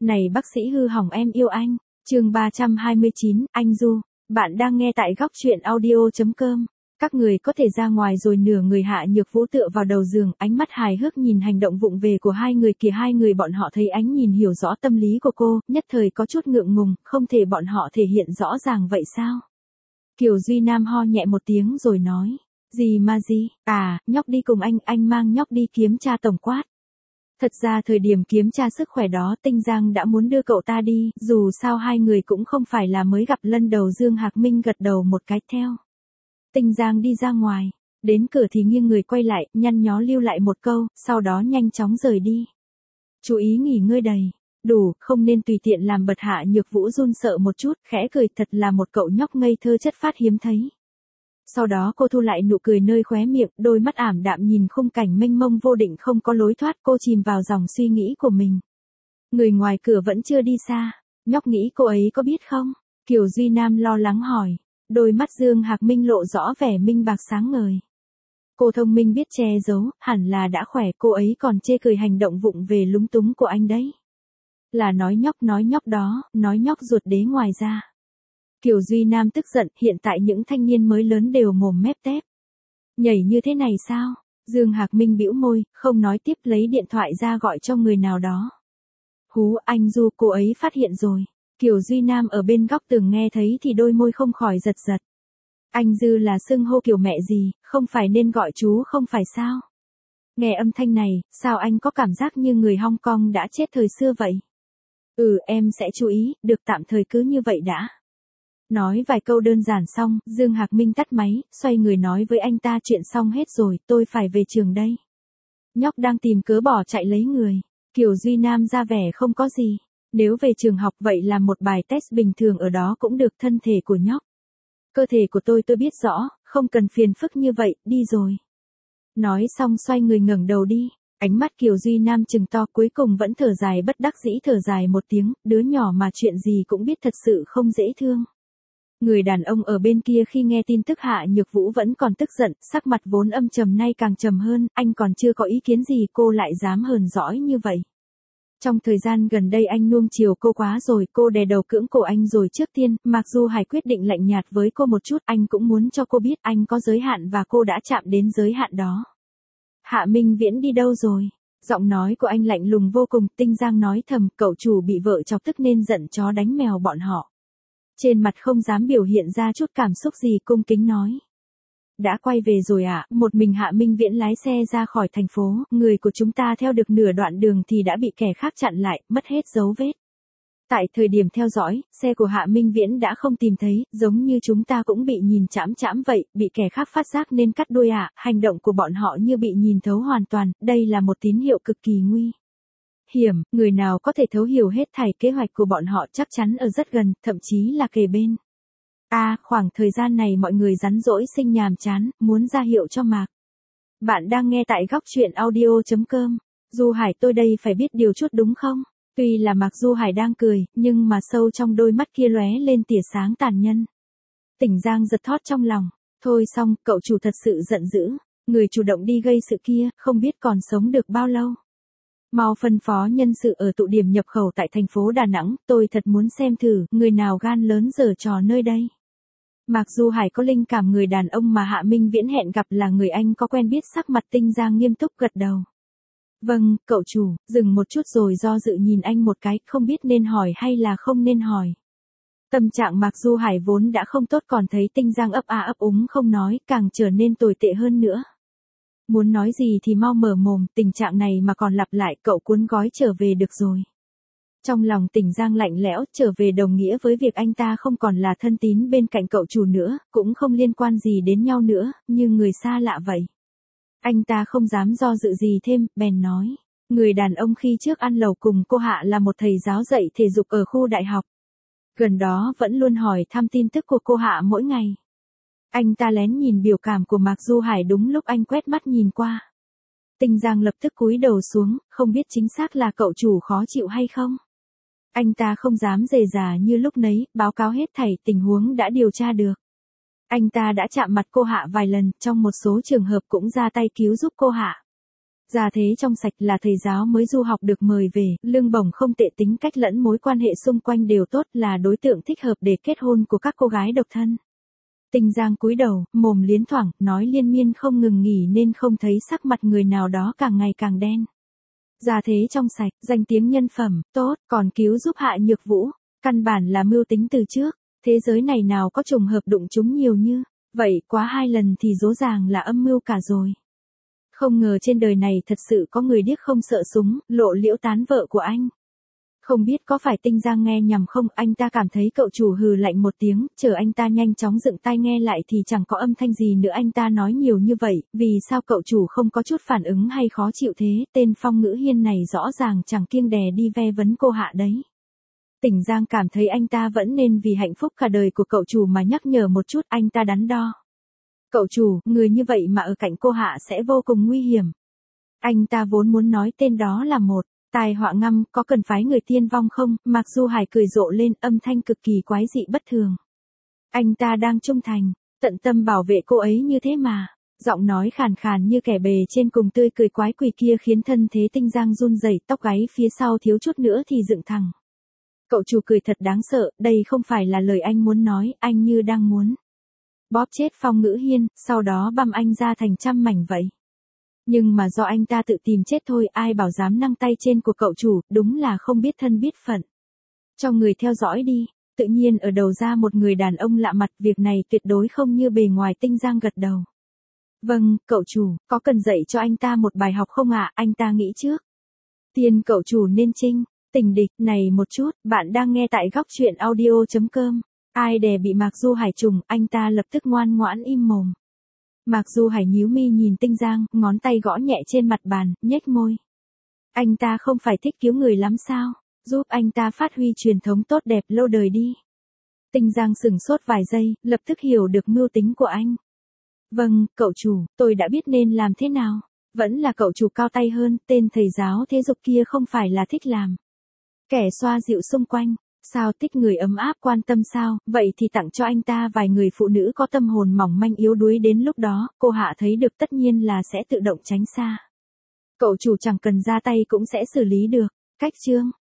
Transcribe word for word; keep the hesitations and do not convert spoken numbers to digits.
Này bác sĩ hư hỏng em yêu anh. Chương ba trăm hai mươi chín, anh Du. Bạn đang nghe tại góc truyện audio chấm com. Các người có thể ra ngoài rồi. Nửa người Hạ Nhược Vũ tựa vào đầu giường, ánh mắt hài hước nhìn hành động vụng về của hai người kìa. Hai người bọn họ thấy ánh nhìn hiểu rõ tâm lý của cô, nhất thời có chút ngượng ngùng, không thể bọn họ thể hiện rõ ràng vậy sao? Kiều Duy Nam ho nhẹ một tiếng rồi nói, gì mà gì, à, nhóc đi cùng anh, anh mang nhóc đi kiểm tra tổng quát. Thật ra thời điểm kiểm tra sức khỏe đó Tinh Giang đã muốn đưa cậu ta đi, dù sao hai người cũng không phải là mới gặp lần đầu. Dương Hạc Minh gật đầu một cái theo. Tinh Giang đi ra ngoài, đến cửa thì nghiêng người quay lại, nhăn nhó lưu lại một câu, sau đó nhanh chóng rời đi. Chú ý nghỉ ngơi đầy, đủ, không nên tùy tiện làm bật. Hạ Nhược Vũ run sợ một chút, khẽ cười, thật là một cậu nhóc ngây thơ chất phát hiếm thấy. Sau đó cô thu lại nụ cười nơi khóe miệng, đôi mắt ảm đạm nhìn khung cảnh mênh mông vô định không có lối thoát. Cô chìm vào dòng suy nghĩ của mình. Người ngoài cửa vẫn chưa đi xa, nhóc nghĩ cô ấy có biết không? Kiều Duy Nam lo lắng hỏi. Đôi mắt Dương Hạc Minh lộ rõ vẻ minh bạc sáng ngời. Cô thông minh biết che giấu, hẳn là đã khỏe. Cô ấy còn chê cười hành động vụng về lúng túng của anh đấy. Là nói nhóc nói nhóc đó, nói nhóc ruột đế ngoài ra. Kiều Duy Nam tức giận, hiện tại những thanh niên mới lớn đều mồm mép tép. Nhảy như thế này sao? Dương Hạc Minh bĩu môi, không nói tiếp, lấy điện thoại ra gọi cho người nào đó. Hú, anh Du, cô ấy phát hiện rồi. Kiều Duy Nam ở bên góc tường nghe thấy thì đôi môi không khỏi giật giật. Anh Dư là xưng hô kiểu mẹ gì, không phải nên gọi chú không phải sao? Nghe âm thanh này, sao anh có cảm giác như người Hong Kong đã chết thời xưa vậy? Ừ, em sẽ chú ý, được, tạm thời cứ như vậy đã. Nói vài câu đơn giản xong, Dương Hạc Minh tắt máy, xoay người nói với anh ta, chuyện xong hết rồi, tôi phải về trường đây. Nhóc đang tìm cớ bỏ chạy lấy người. Kiều Duy Nam ra vẻ không có gì. Nếu về trường học vậy làm một bài test bình thường ở đó cũng được. Thân thể của nhóc. Cơ thể của tôi tôi biết rõ, không cần phiền phức như vậy, đi rồi. Nói xong xoay người ngẩng đầu đi. Ánh mắt Kiều Duy Nam trừng to, cuối cùng vẫn thở dài bất đắc dĩ, thở dài một tiếng, đứa nhỏ mà chuyện gì cũng biết thật sự không dễ thương. Người đàn ông ở bên kia khi nghe tin tức Hạ Nhược Vũ vẫn còn tức giận, sắc mặt vốn âm trầm nay càng trầm hơn, anh còn chưa có ý kiến gì cô lại dám hờn dỗi như vậy. Trong thời gian gần đây anh nuông chiều cô quá rồi, cô đè đầu cưỡng cổ anh rồi. Trước tiên, mặc dù Hải quyết định lạnh nhạt với cô một chút, anh cũng muốn cho cô biết anh có giới hạn và cô đã chạm đến giới hạn đó. Hạ Minh Viễn đi đâu rồi? Giọng nói của anh lạnh lùng vô cùng. Tinh Giang nói thầm, cậu chủ bị vợ chọc tức nên giận chó đánh mèo bọn họ. Trên mặt không dám biểu hiện ra chút cảm xúc gì, cung kính nói. Đã quay về rồi ạ. À? Một mình Hạ Minh Viễn lái xe ra khỏi thành phố, người của chúng ta theo được nửa đoạn đường thì đã bị kẻ khác chặn lại, mất hết dấu vết. Tại thời điểm theo dõi, xe của Hạ Minh Viễn đã không tìm thấy, giống như chúng ta cũng bị nhìn chãm chãm vậy, bị kẻ khác phát giác nên cắt đuôi ạ. À? Hành động của bọn họ như bị nhìn thấu hoàn toàn, đây là một tín hiệu cực kỳ nguy hiểm, người nào có thể thấu hiểu hết thảy kế hoạch của bọn họ chắc chắn ở rất gần, thậm chí là kề bên. À, khoảng thời gian này mọi người rắn rỗi sinh nhàm chán, muốn ra hiệu cho Mạc. Bạn đang nghe tại góc truyện audio chấm com. Du Hải, tôi đây phải biết điều chút đúng không? Tuy là Mạc Du Hải đang cười, nhưng mà sâu trong đôi mắt kia lóe lên tia sáng tàn nhân. Tỉnh Giang giật thót trong lòng. Thôi xong, cậu chủ thật sự giận dữ. Người chủ động đi gây sự kia, không biết còn sống được bao lâu. Mau phân phó nhân sự ở tụ điểm nhập khẩu tại thành phố Đà Nẵng, tôi thật muốn xem thử, người nào gan lớn giở trò nơi đây. Mặc dù Hải có linh cảm người đàn ông mà Hạ Minh Viễn hẹn gặp là người anh có quen biết. Sắc mặt Tinh Giang nghiêm túc gật đầu. Vâng, cậu chủ, dừng một chút rồi do dự nhìn anh một cái, không biết nên hỏi hay là không nên hỏi. Tâm trạng Mạc Du Hải vốn đã không tốt, còn thấy Tinh Giang ấp a ấp úng không nói, càng trở nên tồi tệ hơn nữa. Muốn nói gì thì mau mở mồm, tình trạng này mà còn lặp lại, cậu cuốn gói trở về được rồi. Trong lòng Tỉnh Giang lạnh lẽo, trở về đồng nghĩa với việc anh ta không còn là thân tín bên cạnh cậu chủ nữa, cũng không liên quan gì đến nhau nữa, như người xa lạ vậy. Anh ta không dám do dự gì thêm, bèn nói. Người đàn ông khi trước ăn lẩu cùng cô Hạ là một thầy giáo dạy thể dục ở khu đại học. Gần đó vẫn luôn hỏi thăm tin tức của cô Hạ mỗi ngày. Anh ta lén nhìn biểu cảm của Mạc Du Hải đúng lúc anh quét mắt nhìn qua. Tinh Giang lập tức cúi đầu xuống, không biết chính xác là cậu chủ khó chịu hay không. Anh ta không dám dè dà như lúc nấy, báo cáo hết thảy tình huống đã điều tra được. Anh ta đã chạm mặt cô Hạ vài lần, trong một số trường hợp cũng ra tay cứu giúp cô Hạ. Gia thế trong sạch là thầy giáo mới du học được mời về, lương bổng không tệ, tính cách lẫn mối quan hệ xung quanh đều tốt, là đối tượng thích hợp để kết hôn của các cô gái độc thân. Tinh Giang cúi đầu, mồm liến thoảng, nói liên miên không ngừng nghỉ nên không thấy sắc mặt người nào đó càng ngày càng đen. Gia thế trong sạch, danh tiếng nhân phẩm, tốt, còn cứu giúp Hạ Nhược Vũ, căn bản là mưu tính từ trước, thế giới này nào có trùng hợp đụng chúng nhiều như vậy, quá hai lần thì rõ ràng là âm mưu cả rồi. Không ngờ trên đời này thật sự có người điếc không sợ súng, Lộ Liễu tán vợ của anh. Không biết có phải Tinh Giang nghe nhầm không, anh ta cảm thấy cậu chủ hừ lạnh một tiếng, chờ anh ta nhanh chóng dựng tai nghe lại thì chẳng có âm thanh gì nữa. Anh ta nói nhiều như vậy, vì sao cậu chủ không có chút phản ứng hay khó chịu thế, tên Phong Ngữ Hiên này rõ ràng chẳng kiêng dè đi ve vấn cô Hạ đấy. Tỉnh Giang cảm thấy anh ta vẫn nên vì hạnh phúc cả đời của cậu chủ mà nhắc nhở một chút. Anh ta đắn đo. Cậu chủ, người như vậy mà ở cạnh cô Hạ sẽ vô cùng nguy hiểm. Anh ta vốn muốn nói tên đó là một tai họa ngầm, có cần phái người tiên vong không? Mạc Du Hải cười rộ lên, âm thanh cực kỳ quái dị bất thường. Anh ta đang trung thành, tận tâm bảo vệ cô ấy như thế mà. Giọng nói khàn khàn như kẻ bề trên cùng tươi cười quái quỷ kia khiến thân thế Tinh Giang run rẩy, tóc gáy phía sau thiếu chút nữa thì dựng thẳng. Cậu chủ cười thật đáng sợ, đây không phải là lời anh muốn nói, anh như đang muốn bóp chết Phong Ngữ Hiên, sau đó băm anh ra thành trăm mảnh vậy. Nhưng mà do anh ta tự tìm chết thôi, ai bảo dám nâng tay trên của cậu chủ, đúng là không biết thân biết phận. Cho người theo dõi đi, tự nhiên ở đầu ra một người đàn ông lạ mặt, việc này tuyệt đối không như bề ngoài. Tinh Giang gật đầu. Vâng, cậu chủ, có cần dạy cho anh ta một bài học không ạ? Anh ta nghĩ trước tiên cậu chủ nên trinh tình địch này một chút. Bạn đang nghe tại góc truyện audio chấm com. Ai đè bị Mạc Du Hải trùng, anh ta lập tức ngoan ngoãn im mồm. Mạc Du Hải nhíu mi nhìn Tinh Giang, ngón tay gõ nhẹ trên mặt bàn, nhếch môi. Anh ta không phải thích cứu người lắm sao? Giúp anh ta phát huy truyền thống tốt đẹp lâu đời đi. Tinh Giang sửng sốt vài giây, lập tức hiểu được mưu tính của anh. Vâng, cậu chủ, tôi đã biết nên làm thế nào. Vẫn là cậu chủ cao tay hơn, tên thầy giáo thế dục kia không phải là thích làm kẻ xoa dịu xung quanh. Sao thích người ấm áp quan tâm sao, vậy thì tặng cho anh ta vài người phụ nữ có tâm hồn mỏng manh yếu đuối, đến lúc đó, cô Hạ thấy được tất nhiên là sẽ tự động tránh xa. Cậu chủ chẳng cần ra tay cũng sẽ xử lý được. Cách chương